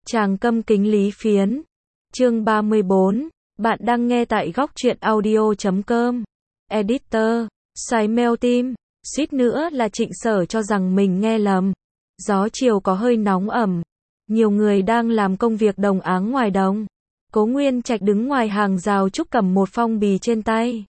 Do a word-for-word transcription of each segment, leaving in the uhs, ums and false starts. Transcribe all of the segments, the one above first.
Tràng Câm Kính Lý Phiến. Chương ba mươi bốn. Bạn đang nghe tại góc truyện audio chấm com. Editor. Xoáy Mèo Tim. Suýt nữa là Trịnh Sở cho rằng mình nghe lầm. Gió chiều có hơi nóng ẩm. Nhiều người đang làm công việc đồng áng ngoài đồng. Cố Nguyên Trạch đứng ngoài hàng rào trúc cầm một phong bì trên tay.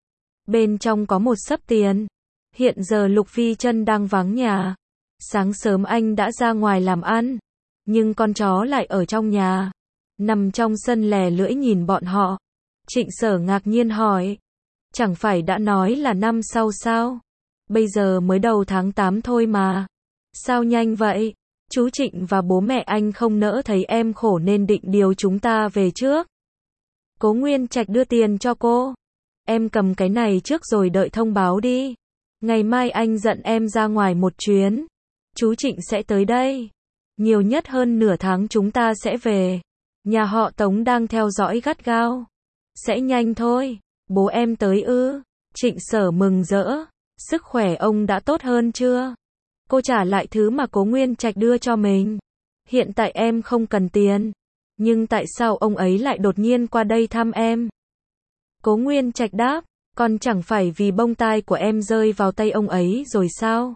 Bên trong có một xấp tiền. Hiện giờ Lục Phi Trân đang vắng nhà. Sáng sớm anh đã ra ngoài làm ăn. Nhưng con chó lại ở trong nhà. Nằm trong sân lè lưỡi nhìn bọn họ. Trịnh Sở ngạc nhiên hỏi. Chẳng phải đã nói là năm sau sao? Bây giờ mới đầu tháng tám thôi mà. Sao nhanh vậy? Chú Trịnh và bố mẹ anh không nỡ thấy em khổ nên định điều chúng ta về trước. Cố Nguyên Trạch đưa tiền cho cô. Em cầm cái này trước rồi đợi thông báo đi. Ngày mai anh dẫn em ra ngoài một chuyến. Chú Trịnh sẽ tới đây. Nhiều nhất hơn nửa tháng chúng ta sẽ về. Nhà họ Tống đang theo dõi gắt gao. Sẽ nhanh thôi. Bố em tới ư? Trịnh Sở mừng rỡ. Sức khỏe ông đã tốt hơn chưa? Cô trả lại thứ mà Cố Nguyên Trạch đưa cho mình. Hiện tại em không cần tiền. Nhưng tại sao ông ấy lại đột nhiên qua đây thăm em? Cố Nguyên Trạch đáp. Còn chẳng phải vì bông tai của em rơi vào tay ông ấy rồi sao?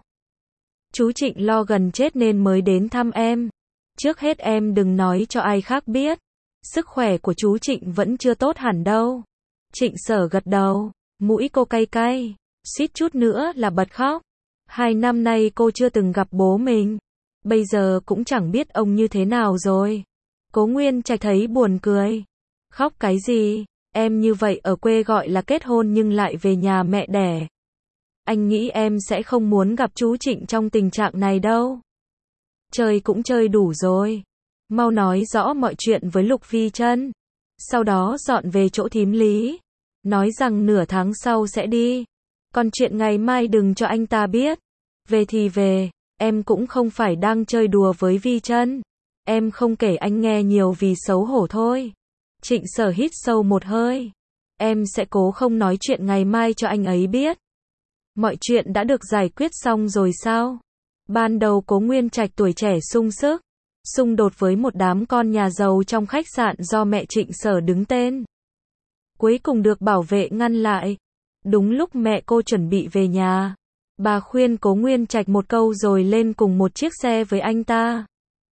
Chú Trịnh lo gần chết nên mới đến thăm em. Trước hết em đừng nói cho ai khác biết. Sức khỏe của chú Trịnh vẫn chưa tốt hẳn đâu. Trịnh Sở gật đầu. Mũi cô cay cay. Suýt chút nữa là bật khóc. Hai năm nay cô chưa từng gặp bố mình. Bây giờ cũng chẳng biết ông như thế nào rồi. Cố Nguyên Trạch thấy buồn cười. Khóc cái gì? Em như vậy ở quê gọi là kết hôn nhưng lại về nhà mẹ đẻ. Anh nghĩ em sẽ không muốn gặp chú Trịnh trong tình trạng này đâu. Chơi cũng chơi đủ rồi. Mau nói rõ mọi chuyện với Lục Phi Trân. Sau đó dọn về chỗ thím Lý. Nói rằng nửa tháng sau sẽ đi. Còn chuyện ngày mai đừng cho anh ta biết. Về thì về. Em cũng không phải đang chơi đùa với Vi Trân. Em không kể anh nghe nhiều vì xấu hổ thôi. Trịnh Sở hít sâu một hơi. Em sẽ cố không nói chuyện ngày mai cho anh ấy biết. Mọi chuyện đã được giải quyết xong rồi sao? Ban đầu Cố Nguyên Trạch tuổi trẻ sung sức, xung đột với một đám con nhà giàu trong khách sạn do mẹ Trịnh Sở đứng tên. Cuối cùng được bảo vệ ngăn lại. Đúng lúc mẹ cô chuẩn bị về nhà, bà khuyên Cố Nguyên Trạch một câu rồi lên cùng một chiếc xe với anh ta.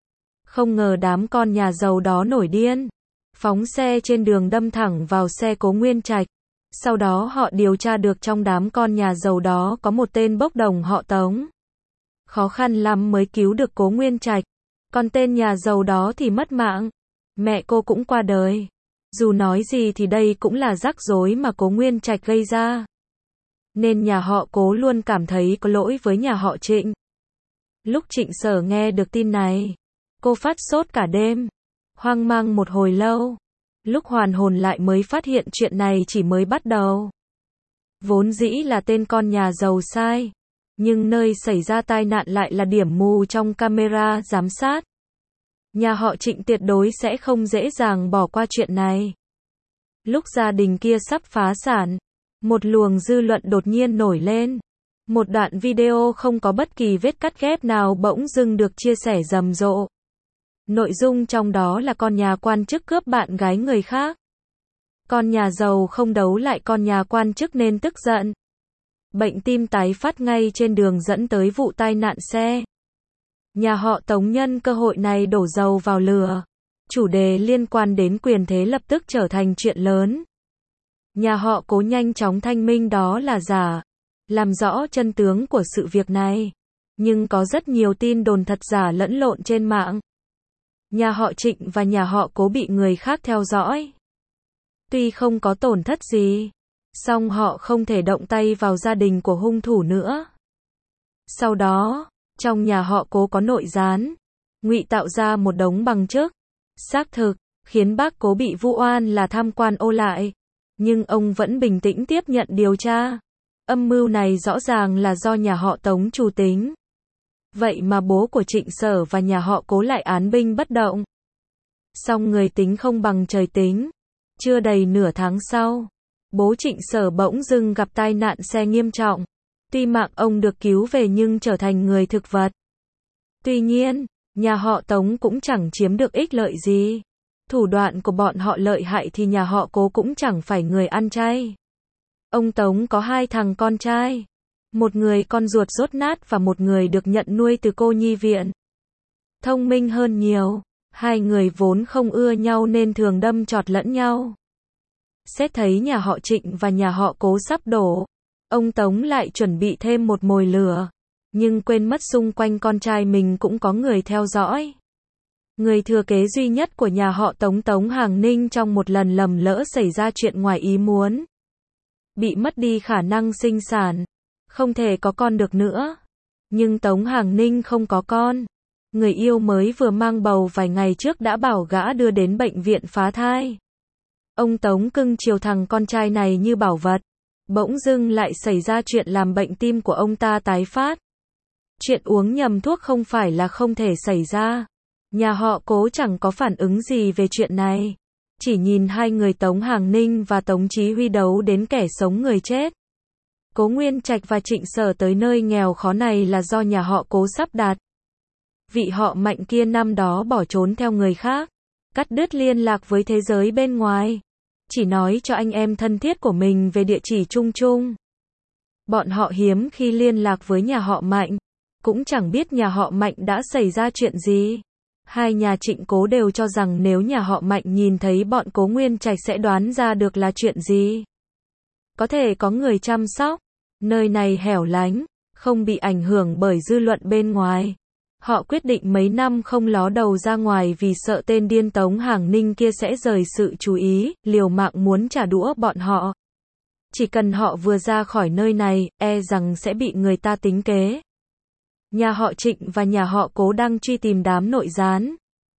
Không ngờ đám con nhà giàu đó nổi điên, phóng xe trên đường đâm thẳng vào xe Cố Nguyên Trạch. Sau đó họ điều tra được trong đám con nhà giàu đó có một tên bốc đồng họ Tống. Khó khăn lắm mới cứu được Cố Nguyên Trạch. Còn tên nhà giàu đó thì mất mạng. Mẹ cô cũng qua đời. Dù nói gì thì đây cũng là rắc rối mà Cố Nguyên Trạch gây ra. Nên nhà họ Cố luôn cảm thấy có lỗi với nhà họ Trịnh. Lúc Trịnh Sở nghe được tin này, cô phát sốt cả đêm. Hoang mang một hồi lâu. Lúc hoàn hồn lại mới phát hiện chuyện này chỉ mới bắt đầu. Vốn dĩ là tên con nhà giàu sai. Nhưng nơi xảy ra tai nạn lại là điểm mù trong camera giám sát. Nhà họ Trịnh tuyệt đối sẽ không dễ dàng bỏ qua chuyện này. Lúc gia đình kia sắp phá sản, một luồng dư luận đột nhiên nổi lên. Một đoạn video không có bất kỳ vết cắt ghép nào bỗng dưng được chia sẻ rầm rộ. Nội dung trong đó là con nhà quan chức cướp bạn gái người khác. Con nhà giàu không đấu lại con nhà quan chức nên tức giận. Bệnh tim tái phát ngay trên đường dẫn tới vụ tai nạn xe. Nhà họ Tống nhân cơ hội này đổ dầu vào lửa. Chủ đề liên quan đến quyền thế lập tức trở thành chuyện lớn. Nhà họ Cố nhanh chóng thanh minh đó là giả, làm rõ chân tướng của sự việc này. Nhưng có rất nhiều tin đồn thật giả lẫn lộn trên mạng. Nhà họ Trịnh và nhà họ Cố bị người khác theo dõi. Tuy không có tổn thất gì, song họ không thể động tay vào gia đình của hung thủ nữa. Sau đó, trong nhà họ Cố có nội gián, ngụy tạo ra một đống bằng chứng xác thực, khiến bác Cố bị vu oan là tham quan ô lại. Nhưng ông vẫn bình tĩnh tiếp nhận điều tra. Âm mưu này rõ ràng là do nhà họ Tống chủ tính. Vậy mà bố của Trịnh Sở và nhà họ Cố lại án binh bất động. Song người tính không bằng trời tính. Chưa đầy nửa tháng sau, bố Trịnh Sở bỗng dưng gặp tai nạn xe nghiêm trọng. Tuy mạng ông được cứu về nhưng trở thành người thực vật. Tuy nhiên, Nhà họ Tống cũng chẳng chiếm được ích lợi gì. Thủ đoạn của bọn họ lợi hại thì nhà họ Cố cũng chẳng phải người ăn chay. Ông Tống có hai thằng con trai. Một người con ruột dốt nát và một người được nhận nuôi từ cô nhi viện. Thông minh hơn nhiều. Hai người vốn không ưa nhau nên thường đâm chọt lẫn nhau. Xét thấy nhà họ Trịnh và nhà họ Cố sắp đổ, ông Tống lại chuẩn bị thêm một mồi lửa. Nhưng quên mất xung quanh con trai mình cũng có người theo dõi. Người thừa kế duy nhất của nhà họ Tống, Tống Hàng Ninh, trong một lần lầm lỡ xảy ra chuyện ngoài ý muốn. Bị mất đi khả năng sinh sản. Không thể có con được nữa. Nhưng Tống Hàng Ninh không có con. Người yêu mới vừa mang bầu vài ngày trước đã bảo gã đưa đến bệnh viện phá thai. Ông Tống cưng chiều thằng con trai này như bảo vật. Bỗng dưng lại xảy ra chuyện làm bệnh tim của ông ta tái phát. Chuyện uống nhầm thuốc không phải là không thể xảy ra. Nhà họ Cố chẳng có phản ứng gì về chuyện này. Chỉ nhìn hai người Tống Hàng Ninh và Tống Chí Huy đấu đến kẻ sống người chết. Cố Nguyên Trạch và Trịnh Sở tới nơi nghèo khó này là do nhà họ Cố sắp đặt. Vị họ Mạnh kia năm đó bỏ trốn theo người khác, cắt đứt liên lạc với thế giới bên ngoài. Chỉ nói cho anh em thân thiết của mình về địa chỉ chung chung. Bọn họ hiếm khi liên lạc với nhà họ Mạnh. Cũng chẳng biết nhà họ Mạnh đã xảy ra chuyện gì. Hai nhà Trịnh Cố đều cho rằng nếu nhà họ Mạnh nhìn thấy bọn Cố Nguyên Trạch sẽ đoán ra được là chuyện gì. Có thể có người chăm sóc. Nơi này hẻo lánh, không bị ảnh hưởng bởi dư luận bên ngoài. Họ quyết định mấy năm không ló đầu ra ngoài vì sợ tên điên Tống Hàng Ninh kia sẽ rời sự chú ý, liều mạng muốn trả đũa bọn họ. Chỉ cần họ vừa ra khỏi nơi này, e rằng sẽ bị người ta tính kế. Nhà họ Trịnh và nhà họ Cố đang truy tìm đám nội gián.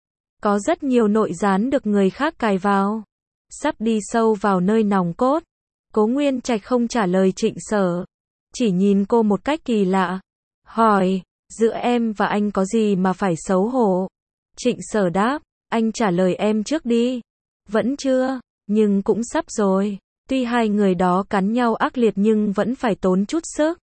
Có rất nhiều nội gián được người khác cài vào. Sắp đi sâu vào nơi nòng cốt. Cố Nguyên Trạch không trả lời Trịnh Sở. Chỉ nhìn cô một cách kỳ lạ. Hỏi, giữa em và anh có gì mà phải xấu hổ? Trịnh Sở đáp, anh trả lời em trước đi. Vẫn chưa, nhưng cũng sắp rồi. Tuy hai người đó cắn nhau ác liệt nhưng vẫn phải tốn chút sức.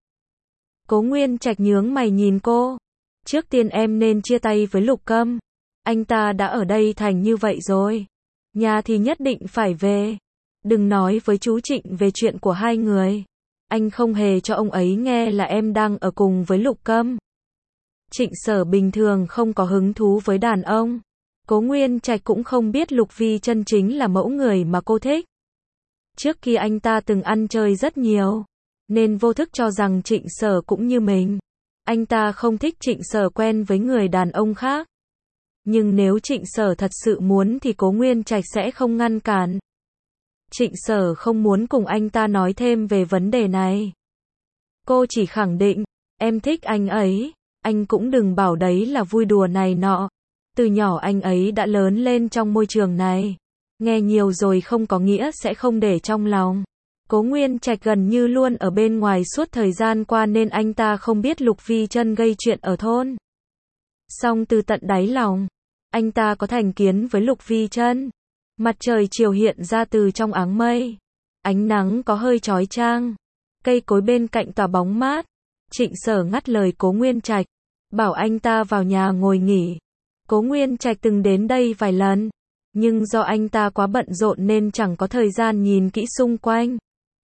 Cố Nguyên Trạch nhướng mày nhìn cô. Trước tiên em nên chia tay với Lục Câm. Anh ta đã ở đây thành như vậy rồi. Nhà thì nhất định phải về. Đừng nói với chú Trịnh về chuyện của hai người. Anh không hề cho ông ấy nghe là em đang ở cùng với Lục Câm. Trịnh Sở bình thường không có hứng thú với đàn ông. Cố Nguyên Trạch cũng không biết Lục Vi chân chính là mẫu người mà cô thích. Trước kia anh ta từng ăn chơi rất nhiều, nên vô thức cho rằng Trịnh Sở cũng như mình. Anh ta không thích Trịnh Sở quen với người đàn ông khác. Nhưng nếu Trịnh Sở thật sự muốn thì Cố Nguyên Trạch sẽ không ngăn cản. Trịnh Sở không muốn cùng anh ta nói thêm về vấn đề này. Cô chỉ khẳng định, em thích anh ấy, anh cũng đừng bảo đấy là vui đùa này nọ. Từ nhỏ anh ấy đã lớn lên trong môi trường này. Nghe nhiều rồi không có nghĩa sẽ không để trong lòng. Cố Nguyên Trạch gần như luôn ở bên ngoài suốt thời gian qua nên anh ta không biết Lục Vi Chân gây chuyện ở thôn. Song từ tận đáy lòng, anh ta có thành kiến với Lục Vi Chân. Mặt trời chiều hiện ra từ trong áng mây. Ánh nắng có hơi chói chang. Cây cối bên cạnh tỏa bóng mát. Trịnh Sở ngắt lời Cố Nguyên Trạch, bảo anh ta vào nhà ngồi nghỉ. Cố Nguyên Trạch từng đến đây vài lần, nhưng do anh ta quá bận rộn nên chẳng có thời gian nhìn kỹ xung quanh.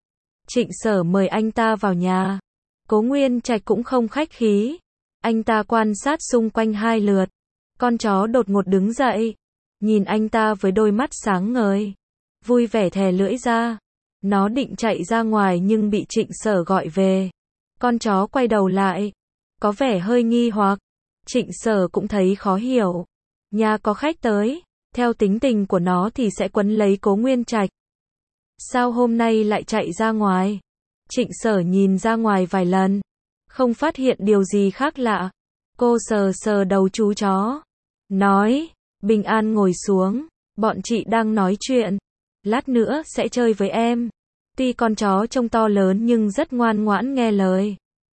Trịnh Sở mời anh ta vào nhà. Cố Nguyên Trạch cũng không khách khí. Anh ta quan sát xung quanh hai lượt. Con chó đột ngột đứng dậy, nhìn anh ta với đôi mắt sáng ngời, vui vẻ thè lưỡi ra. Nó định chạy ra ngoài nhưng bị Trịnh Sở gọi về. Con chó quay đầu lại, có vẻ hơi nghi hoặc. Trịnh Sở cũng thấy khó hiểu. Nhà có khách tới, theo tính tình của nó thì sẽ quấn lấy Cố Nguyên Trạch. Sao hôm nay lại chạy ra ngoài? Trịnh Sở nhìn ra ngoài vài lần, không phát hiện điều gì khác lạ. Cô sờ sờ đầu chú chó, nói, bình an ngồi xuống, bọn chị đang nói chuyện. Lát nữa sẽ chơi với em. Tuy con chó trông to lớn nhưng rất ngoan ngoãn nghe lời.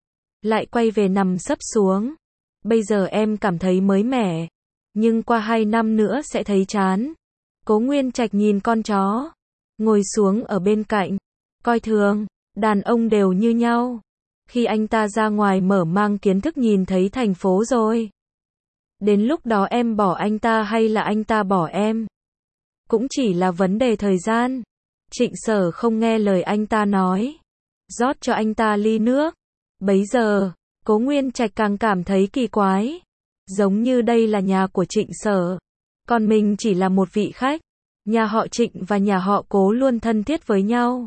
Lại quay về nằm sấp xuống. Bây giờ em cảm thấy mới mẻ, nhưng qua hai năm nữa sẽ thấy chán. Cố Nguyên Trạch nhìn con chó, ngồi xuống ở bên cạnh, coi thường, đàn ông đều như nhau. Khi anh ta ra ngoài mở mang kiến thức nhìn thấy thành phố rồi. Đến lúc đó em bỏ anh ta hay là anh ta bỏ em? Cũng chỉ là vấn đề thời gian. Trịnh Sở không nghe lời anh ta nói. Rót cho anh ta ly nước. Bấy giờ, Cố Nguyên Trạch càng cảm thấy kỳ quái. Giống như đây là nhà của Trịnh Sở. Còn mình chỉ là một vị khách. Nhà họ Trịnh và nhà họ Cố luôn thân thiết với nhau.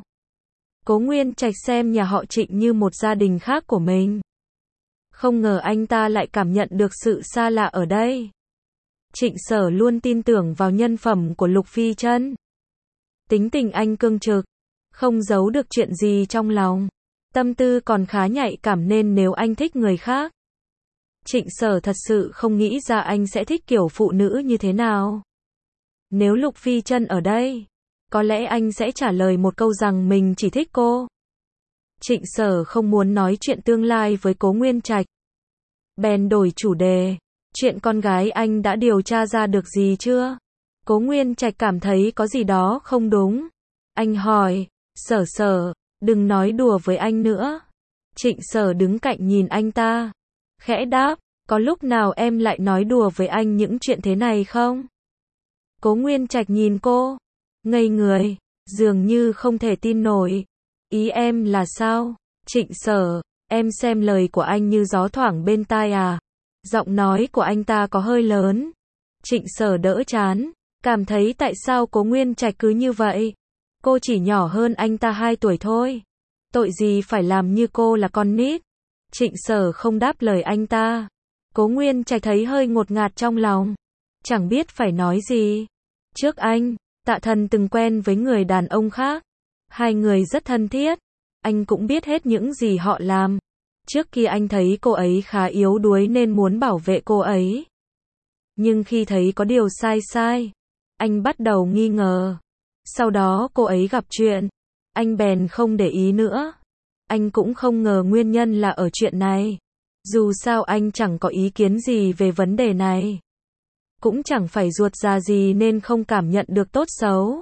Cố Nguyên Trạch xem nhà họ Trịnh như một gia đình khác của mình. Không ngờ anh ta lại cảm nhận được sự xa lạ ở đây. Trịnh Sở luôn tin tưởng vào nhân phẩm của Lục Phi Trân. Tính tình anh cương trực, không giấu được chuyện gì trong lòng. Tâm tư còn khá nhạy cảm nên nếu anh thích người khác. Trịnh Sở thật sự không nghĩ ra anh sẽ thích kiểu phụ nữ như thế nào. Nếu Lục Phi Trân ở đây, có lẽ anh sẽ trả lời một câu rằng mình chỉ thích cô. Trịnh Sở không muốn nói chuyện tương lai với Cố Nguyên Trạch. Bèn đổi chủ đề. Chuyện con gái anh đã điều tra ra được gì chưa? Cố Nguyên Trạch cảm thấy có gì đó không đúng. Anh hỏi, Sở Sở, đừng nói đùa với anh nữa. Trịnh Sở đứng cạnh nhìn anh ta. Khẽ đáp, có lúc nào em lại nói đùa với anh những chuyện thế này không? Cố Nguyên Trạch nhìn cô, ngây người, dường như không thể tin nổi. Ý em là sao? Trịnh Sở, em xem lời của anh như gió thoảng bên tai à? Giọng nói của anh ta có hơi lớn. Trịnh Sở đỡ chán, cảm thấy tại sao Cố Nguyên Trạch cứ như vậy. Cô chỉ nhỏ hơn anh ta hai tuổi thôi. Tội gì phải làm như cô là con nít. Trịnh Sở không đáp lời anh ta. Cố Nguyên Trạch thấy hơi ngột ngạt trong lòng. Chẳng biết phải nói gì. Trước anh, Tạ Thần từng quen với người đàn ông khác. Hai người rất thân thiết. Anh cũng biết hết những gì họ làm. Trước kia anh thấy cô ấy khá yếu đuối nên muốn bảo vệ cô ấy. Nhưng khi thấy có điều sai sai, anh bắt đầu nghi ngờ. Sau đó cô ấy gặp chuyện, anh bèn không để ý nữa. Anh cũng không ngờ nguyên nhân là ở chuyện này. Dù sao anh chẳng có ý kiến gì về vấn đề này. Cũng chẳng phải ruột già gì nên không cảm nhận được tốt xấu.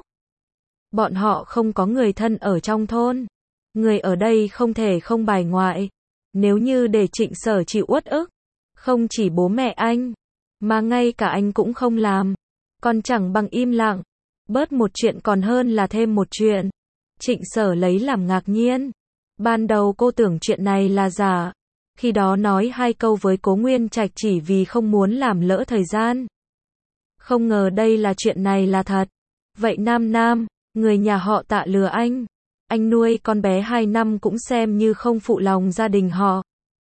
Bọn họ không có người thân ở trong thôn. Người ở đây không thể không bài ngoại. Nếu như để Trịnh Sở chịu uất ức, không chỉ bố mẹ anh, mà ngay cả anh cũng không làm. Còn chẳng bằng im lặng. Bớt một chuyện còn hơn là thêm một chuyện. Trịnh Sở lấy làm ngạc nhiên. Ban đầu cô tưởng chuyện này là giả. Khi đó nói hai câu với Cố Nguyên Trạch chỉ vì không muốn làm lỡ thời gian. Không ngờ đây là chuyện này là thật. Vậy Nam Nam, người nhà họ Tạ lừa anh. Anh nuôi con bé hai năm cũng xem như không phụ lòng gia đình họ.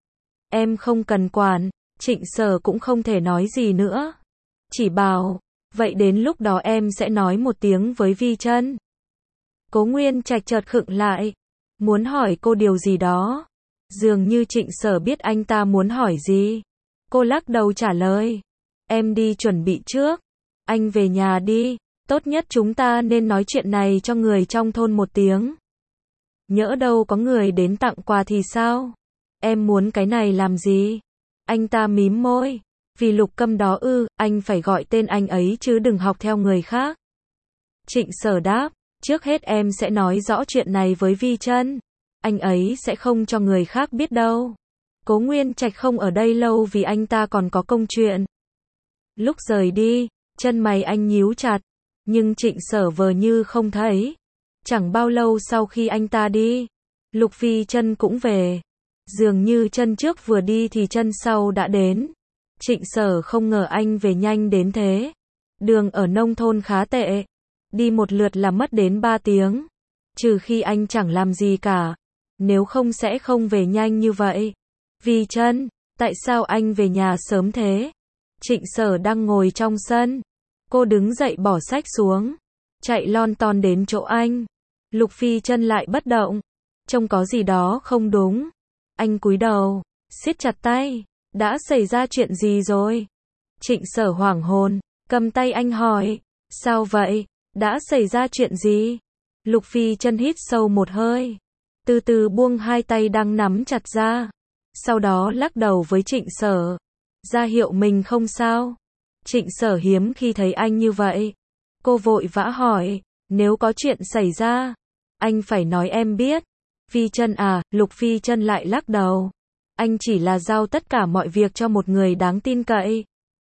Em không cần quản. Trịnh Sở cũng không thể nói gì nữa. Chỉ bảo, vậy đến lúc đó em sẽ nói một tiếng với Vi Trân. Cố Nguyên Trạch chợt khựng lại, muốn hỏi cô điều gì đó. Dường như Trịnh Sở biết anh ta muốn hỏi gì. Cô lắc đầu trả lời. Em đi chuẩn bị trước. Anh về nhà đi. Tốt nhất chúng ta nên nói chuyện này cho người trong thôn một tiếng. Nhỡ đâu có người đến tặng quà thì sao? Em muốn cái này làm gì? Anh ta mím môi. Vì Lục Câm đó ư, anh phải gọi tên anh ấy chứ đừng học theo người khác. Trịnh Sở đáp, trước hết em sẽ nói rõ chuyện này với Vi Trân. Anh ấy sẽ không cho người khác biết đâu. Cố Nguyên Trạch không ở đây lâu vì anh ta còn có công chuyện. Lúc rời đi, chân mày anh nhíu chặt, nhưng Trịnh Sở vờ như không thấy. Chẳng bao lâu sau khi anh ta đi, Lục Phi Trân cũng về. Dường như chân trước vừa đi thì chân sau đã đến. Trịnh Sở không ngờ anh về nhanh đến thế. Đường ở nông thôn khá tệ. Đi một lượt là mất đến ba tiếng. Trừ khi anh chẳng làm gì cả. Nếu không sẽ không về nhanh như vậy. Vi Trân, tại sao anh về nhà sớm thế? Trịnh Sở đang ngồi trong sân. Cô đứng dậy bỏ sách xuống. Chạy lon ton đến chỗ anh. Lục Phi Trân lại bất động. Trông có gì đó không đúng. Anh cúi đầu, siết chặt tay. Đã xảy ra chuyện gì rồi? Trịnh Sở hoảng hồn, cầm tay anh hỏi. Sao vậy? Đã xảy ra chuyện gì? Lục Phi Trân hít sâu một hơi. Từ từ buông hai tay đang nắm chặt ra. Sau đó lắc đầu với Trịnh Sở. Ra hiệu mình không sao. Trịnh Sở hiếm khi thấy anh như vậy. Cô vội vã hỏi. Nếu có chuyện xảy ra, anh phải nói em biết. Phi Trân à, Lục Phi Trân lại lắc đầu. Anh chỉ là giao tất cả mọi việc cho một người đáng tin cậy.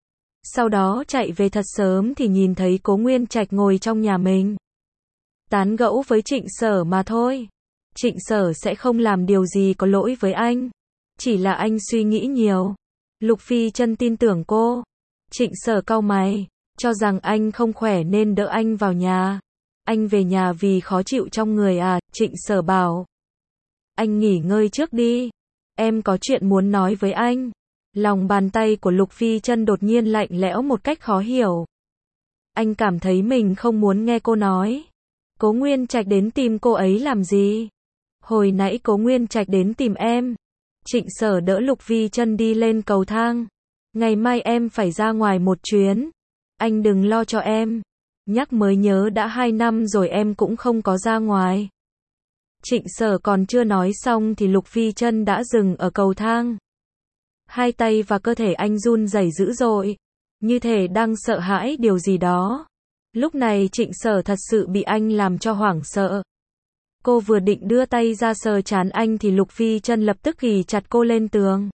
Sau đó chạy về thật sớm thì nhìn thấy Cố Nguyên Trạch ngồi trong nhà mình. Tán gẫu với Trịnh Sở mà thôi. Trịnh Sở sẽ không làm điều gì có lỗi với anh. Chỉ là anh suy nghĩ nhiều. Lục Phi Chân tin tưởng cô. Trịnh Sở cau mày, cho rằng anh không khỏe nên đỡ anh vào nhà. Anh về nhà vì khó chịu trong người à? Trịnh Sở bảo. Anh nghỉ ngơi trước đi. Em có chuyện muốn nói với anh. Lòng bàn tay của Lục Phi Chân đột nhiên lạnh lẽo một cách khó hiểu. Anh cảm thấy mình không muốn nghe cô nói. Cố Nguyên Trạch đến tìm cô ấy làm gì? Hồi nãy Cố Nguyên Trạch đến tìm em. Trịnh Sở đỡ Lục Phi Chân đi lên cầu thang. Ngày mai em phải ra ngoài một chuyến. Anh đừng lo cho em. Nhắc mới nhớ đã hai năm rồi em cũng không có ra ngoài. Trịnh Sở còn chưa nói xong thì Lục Phi Chân đã dừng ở cầu thang. Hai tay và cơ thể anh run rẩy dữ dội, như thể đang sợ hãi điều gì đó. Lúc này Trịnh Sở thật sự bị anh làm cho hoảng sợ. Cô vừa định đưa tay ra sờ trán anh thì Lục Phi Chân lập tức ghì chặt cô lên tường.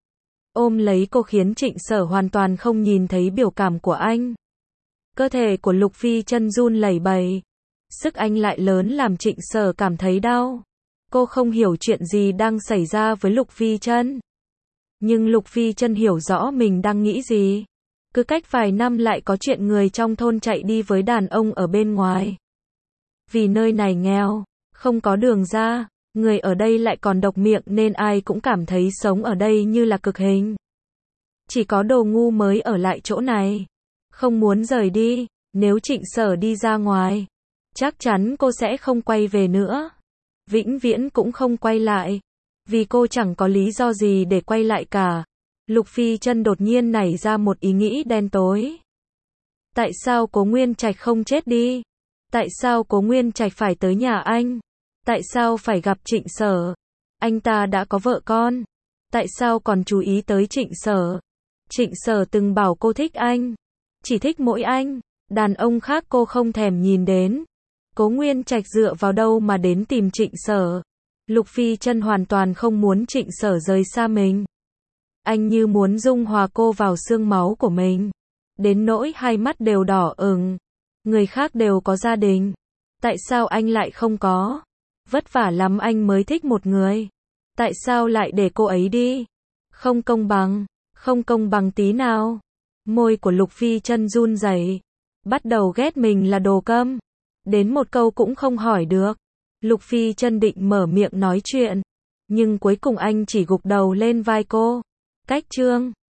Ôm lấy cô khiến Trịnh Sở hoàn toàn không nhìn thấy biểu cảm của anh. Cơ thể của Lục Phi Chân run lẩy bẩy. Sức anh lại lớn làm Trịnh Sở cảm thấy đau. Cô không hiểu chuyện gì đang xảy ra với Lục Phi Chân. Nhưng Lục Phi Chân hiểu rõ mình đang nghĩ gì. Cứ cách vài năm lại có chuyện người trong thôn chạy đi với đàn ông ở bên ngoài. Vì nơi này nghèo, không có đường ra, người ở đây lại còn độc miệng nên ai cũng cảm thấy sống ở đây như là cực hình. Chỉ có đồ ngu mới ở lại chỗ này. Không muốn rời đi. Nếu Trịnh Sở đi ra ngoài, chắc chắn cô sẽ không quay về nữa. Vĩnh viễn cũng không quay lại. Vì cô chẳng có lý do gì để quay lại cả. Lục Phi Chân đột nhiên nảy ra một ý nghĩ đen tối. Tại sao Cố Nguyên Trạch không chết đi? Tại sao Cố Nguyên Trạch phải tới nhà anh? Tại sao phải gặp Trịnh Sở? Anh ta đã có vợ con. Tại sao còn chú ý tới Trịnh Sở? Trịnh Sở từng bảo cô thích anh. Chỉ thích mỗi anh. Đàn ông khác cô không thèm nhìn đến. Cố Nguyên Trạch dựa vào đâu mà đến tìm Trịnh Sở? Lục Phi Chân hoàn toàn không muốn Trịnh Sở rời xa mình. Anh như muốn dung hòa cô vào xương máu của mình. Đến nỗi hai mắt đều đỏ ửng. Người khác đều có gia đình. Tại sao anh lại không có? Vất vả lắm anh mới thích một người. Tại sao lại để cô ấy đi? Không công bằng. Không công bằng tí nào. Môi của Lục Phi Chân run rẩy. Bắt đầu ghét mình là đồ câm. Đến một câu cũng không hỏi được. Lục Phi Chân định mở miệng nói chuyện. Nhưng cuối cùng anh chỉ gục đầu lên vai cô. Cách chương